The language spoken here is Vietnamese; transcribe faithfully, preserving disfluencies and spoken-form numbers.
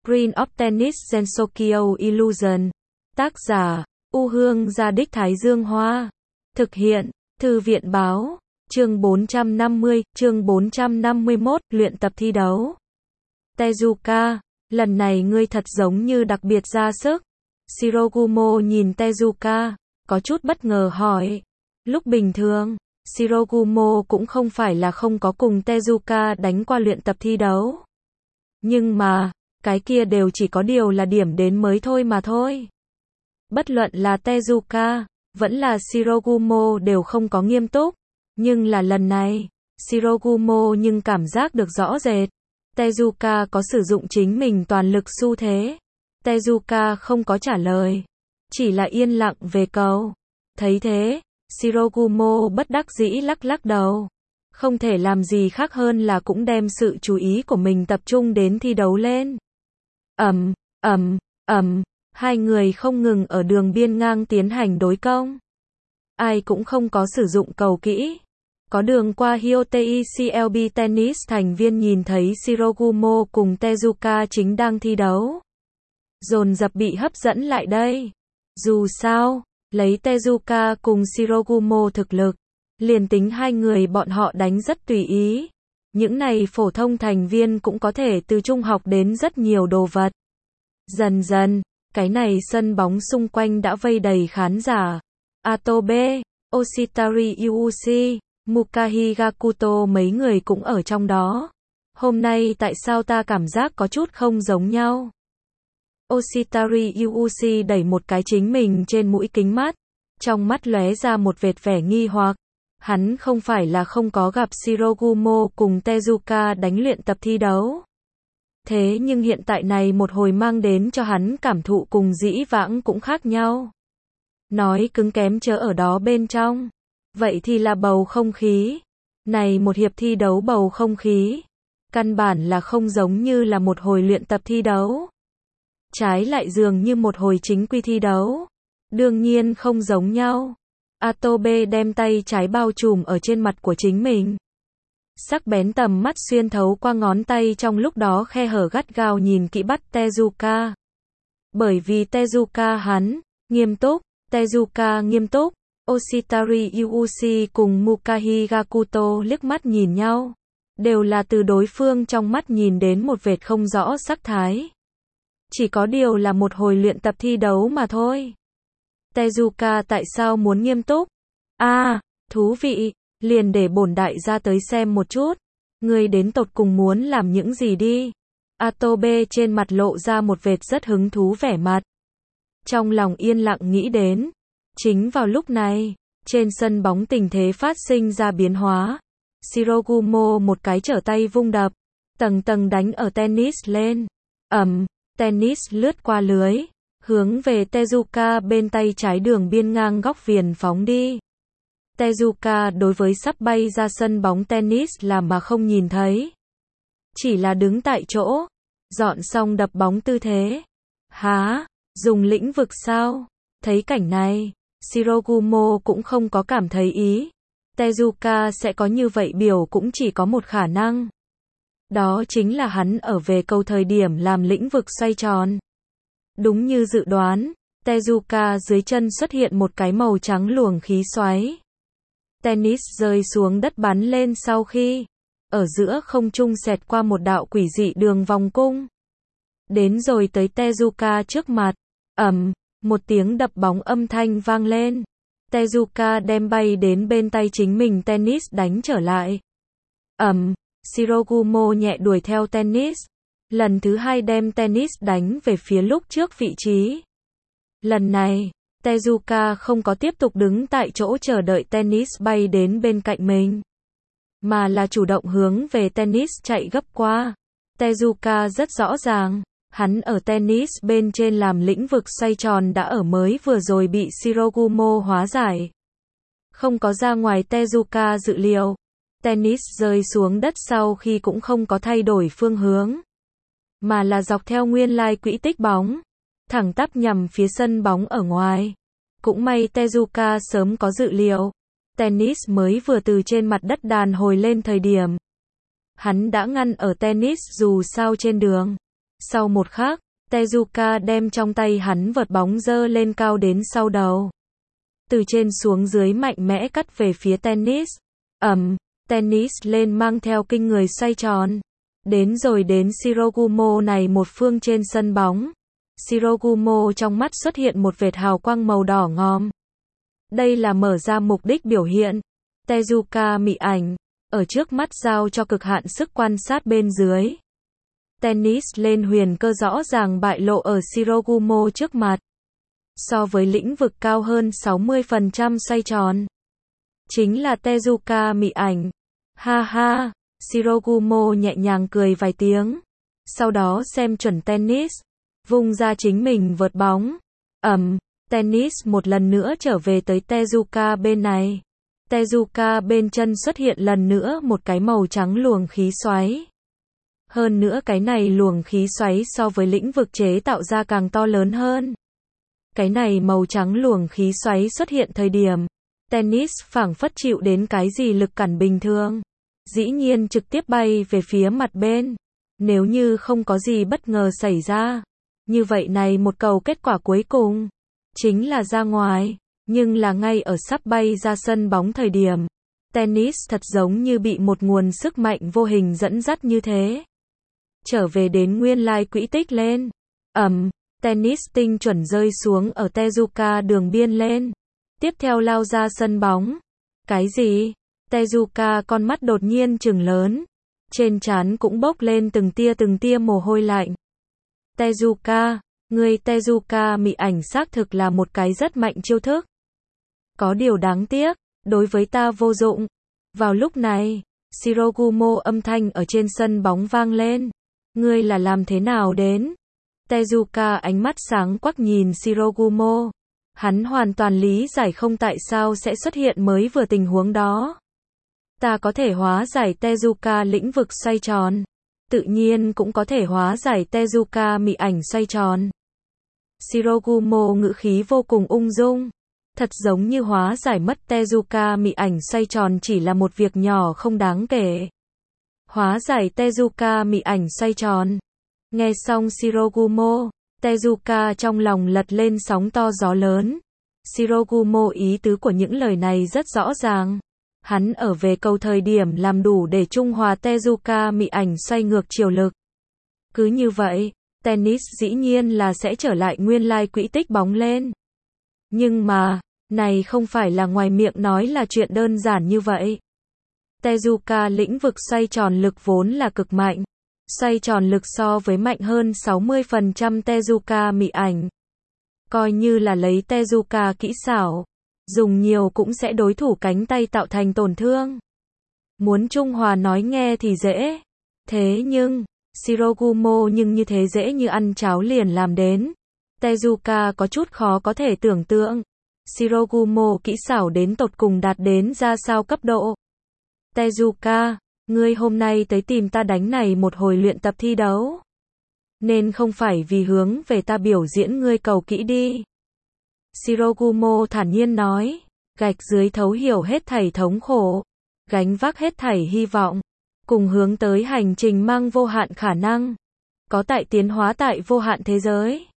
Green of Tennis Gensokyo Illusion. Tác giả, U Hương Gia Đích Thái Dương Hoa. Thực hiện, Thư viện Báo. Chương bốn trăm năm mươi, chương bốn trăm năm mươi mốt, luyện tập thi đấu. Tezuka, lần này ngươi thật giống như đặc biệt ra sức. Shirogumo nhìn Tezuka, có chút bất ngờ hỏi. Lúc bình thường, Shirogumo cũng không phải là không có cùng Tezuka đánh qua luyện tập thi đấu. Nhưng mà, cái kia đều chỉ có điều là điểm đến mới thôi mà thôi. Bất luận là Tezuka, vẫn là Shirogumo đều không có nghiêm túc. Nhưng là lần này, Shirogumo nhưng cảm giác được rõ rệt. Tezuka có sử dụng chính mình toàn lực xu thế. Tezuka không có trả lời, chỉ là yên lặng về cầu. Thấy thế, Shirogumo bất đắc dĩ lắc lắc đầu. Không thể làm gì khác hơn là cũng đem sự chú ý của mình tập trung đến thi đấu lên. Ầm, ầm, ầm, hai người không ngừng ở đường biên ngang tiến hành đối công. Ai cũng không có sử dụng cầu kỹ. Có đường qua Hyotei xê lờ bê Tennis thành viên nhìn thấy Shirogumo cùng Tezuka chính đang thi đấu. Dồn dập bị hấp dẫn lại đây. Dù sao, lấy Tezuka cùng Shirogumo thực lực, liền tính hai người bọn họ đánh rất tùy ý. Những này phổ thông thành viên cũng có thể từ trung học đến rất nhiều đồ vật. Dần dần, cái này sân bóng xung quanh đã vây đầy khán giả. Atobe, Oshitari Yuuchi, Mukahi Gakuto mấy người cũng ở trong đó. Hôm nay tại sao ta cảm giác có chút không giống nhau? Oshitari Yuuchi đẩy một cái chính mình trên mũi kính mắt. Trong mắt lóe ra một vệt vẻ nghi hoặc. Hắn không phải là không có gặp Shirogumo cùng Tezuka đánh luyện tập thi đấu. Thế nhưng hiện tại này một hồi mang đến cho hắn cảm thụ cùng dĩ vãng cũng khác nhau. Nói cứng kém chớ ở đó bên trong. Vậy thì là bầu không khí. Này một hiệp thi đấu bầu không khí. Căn bản là không giống như là một hồi luyện tập thi đấu. Trái lại dường như một hồi chính quy thi đấu. Đương nhiên không giống nhau. Atobe đem tay trái bao trùm ở trên mặt của chính mình. Sắc bén tầm mắt xuyên thấu qua ngón tay trong lúc đó khe hở gắt gao nhìn kỹ bắt Tezuka. Bởi vì Tezuka hắn, nghiêm túc, Tezuka nghiêm túc, Oshitari Yuuchi cùng Mukahi Gakuto liếc mắt nhìn nhau. Đều là từ đối phương trong mắt nhìn đến một vệt không rõ sắc thái. Chỉ có điều là một hồi luyện tập thi đấu mà thôi. Tezuka tại sao muốn nghiêm túc? À, thú vị, liền để bổn đại gia tới xem một chút. Ngươi đến tột cùng muốn làm những gì đi? Atobe trên mặt lộ ra một vệt rất hứng thú vẻ mặt. Trong lòng yên lặng nghĩ đến. Chính vào lúc này, trên sân bóng tình thế phát sinh ra biến hóa. Shirogumo một cái trở tay vung đập, tầng tầng đánh ở tennis lên. Ầm, tennis lướt qua lưới, hướng về Tezuka bên tay trái đường biên ngang góc viền phóng đi. Tezuka đối với sắp bay ra sân bóng tennis làm mà không nhìn thấy. Chỉ là đứng tại chỗ, dọn xong đập bóng tư thế. Há, dùng lĩnh vực sao? Thấy cảnh này, Shirogumo cũng không có cảm thấy ý. Tezuka sẽ có như vậy biểu cũng chỉ có một khả năng. Đó chính là hắn ở về cầu thời điểm làm lĩnh vực xoay tròn. Đúng như dự đoán, Tezuka dưới chân xuất hiện một cái màu trắng luồng khí xoáy. Tennis rơi xuống đất bắn lên sau khi, ở giữa không trung xẹt qua một đạo quỷ dị đường vòng cung. Đến rồi tới Tezuka trước mặt, ầm, một tiếng đập bóng âm thanh vang lên. Tezuka đem bay đến bên tay chính mình tennis đánh trở lại. Ầm, Shirogumo nhẹ đuổi theo tennis. Lần thứ hai đem tennis đánh về phía lúc trước vị trí. Lần này, Tezuka không có tiếp tục đứng tại chỗ chờ đợi tennis bay đến bên cạnh mình, mà là chủ động hướng về tennis chạy gấp qua. Tezuka rất rõ ràng, hắn ở tennis bên trên làm lĩnh vực xoay tròn đã ở mới vừa rồi bị Shirogumo hóa giải. Không có ra ngoài Tezuka dự liệu. Tennis rơi xuống đất sau khi cũng không có thay đổi phương hướng, mà là dọc theo nguyên lai quỹ tích bóng, thẳng tắp nhằm phía sân bóng ở ngoài. Cũng may Tezuka sớm có dự liệu. Tennis mới vừa từ trên mặt đất đàn hồi lên thời điểm. Hắn đã ngăn ở tennis dù sao trên đường. Sau một khắc, Tezuka đem trong tay hắn vợt bóng giơ lên cao đến sau đầu. Từ trên xuống dưới mạnh mẽ cắt về phía tennis. Ầm, tennis lên mang theo kinh người xoay tròn. Đến rồi đến Shirogumo này một phương trên sân bóng. Shirogumo trong mắt xuất hiện một vệt hào quang màu đỏ ngòm. Đây là mở ra mục đích biểu hiện. Tezuka mị ảnh, ở trước mắt giao cho cực hạn sức quan sát bên dưới. Tennis lên huyền cơ rõ ràng bại lộ ở Shirogumo trước mặt. So với lĩnh vực cao hơn sáu mươi phần trăm xoay tròn. Chính là Tezuka mị ảnh. Ha ha, Shirogumo nhẹ nhàng cười vài tiếng. Sau đó xem chuẩn tennis. Vung ra chính mình vợt bóng. Ầm, tennis một lần nữa trở về tới Tezuka bên này. Tezuka bên chân xuất hiện lần nữa một cái màu trắng luồng khí xoáy. Hơn nữa cái này luồng khí xoáy so với lĩnh vực chế tạo ra càng to lớn hơn. Cái này màu trắng luồng khí xoáy xuất hiện thời điểm, tennis phảng phất chịu đến cái gì lực cản bình thường. Dĩ nhiên trực tiếp bay về phía mặt bên. Nếu như không có gì bất ngờ xảy ra, như vậy này một cầu kết quả cuối cùng, chính là ra ngoài. Nhưng là ngay ở sắp bay ra sân bóng thời điểm, tennis thật giống như bị một nguồn sức mạnh vô hình dẫn dắt như thế. Trở về đến nguyên lai quỹ tích lên. Ầm, tennis tinh chuẩn rơi xuống ở Tezuka đường biên lên. Tiếp theo lao ra sân bóng. Cái gì? Tezuka con mắt đột nhiên trừng lớn. Trên trán cũng bốc lên từng tia từng tia mồ hôi lạnh. Tezuka, người Tezuka mị ảnh xác thực là một cái rất mạnh chiêu thức. Có điều đáng tiếc, đối với ta vô dụng. Vào lúc này, Shirogumo âm thanh ở trên sân bóng vang lên. Ngươi là làm thế nào đến? Tezuka ánh mắt sáng quắc nhìn Shirogumo. Hắn hoàn toàn lý giải không tại sao sẽ xuất hiện mới vừa tình huống đó. Ta có thể hóa giải Tezuka lĩnh vực xoay tròn. Tự nhiên cũng có thể hóa giải Tezuka mị ảnh xoay tròn. Shirogumo ngữ khí vô cùng ung dung. Thật giống như hóa giải mất Tezuka mị ảnh xoay tròn chỉ là một việc nhỏ không đáng kể. Hóa giải Tezuka mị ảnh xoay tròn. Nghe xong Shirogumo, Tezuka trong lòng lật lên sóng to gió lớn. Shirogumo ý tứ của những lời này rất rõ ràng. Hắn ở về cầu thời điểm làm đủ để trung hòa Tezuka mị ảnh xoay ngược chiều lực. Cứ như vậy, tennis dĩ nhiên là sẽ trở lại nguyên lai quỹ tích bóng lên. Nhưng mà, này không phải là ngoài miệng nói là chuyện đơn giản như vậy. Tezuka lĩnh vực xoay tròn lực vốn là cực mạnh. Xoay tròn lực so với mạnh hơn sáu mươi phần trăm Tezuka mị ảnh. Coi như là lấy Tezuka kỹ xảo, dùng nhiều cũng sẽ đối thủ cánh tay tạo thành tổn thương. Muốn trung hòa nói nghe thì dễ. Thế nhưng, Shirogumo nhưng như thế dễ như ăn cháo liền làm đến. Tezuka có chút khó có thể tưởng tượng. Shirogumo kỹ xảo đến tột cùng đạt đến ra sao cấp độ. Tezuka, ngươi hôm nay tới tìm ta đánh này một hồi luyện tập thi đấu. Nên không phải vì hướng về ta biểu diễn ngươi cầu kỹ đi. Shirogumo thản nhiên nói, gạch dưới thấu hiểu hết thảy thống khổ, gánh vác hết thảy hy vọng, cùng hướng tới hành trình mang vô hạn khả năng, có tại tiến hóa tại vô hạn thế giới.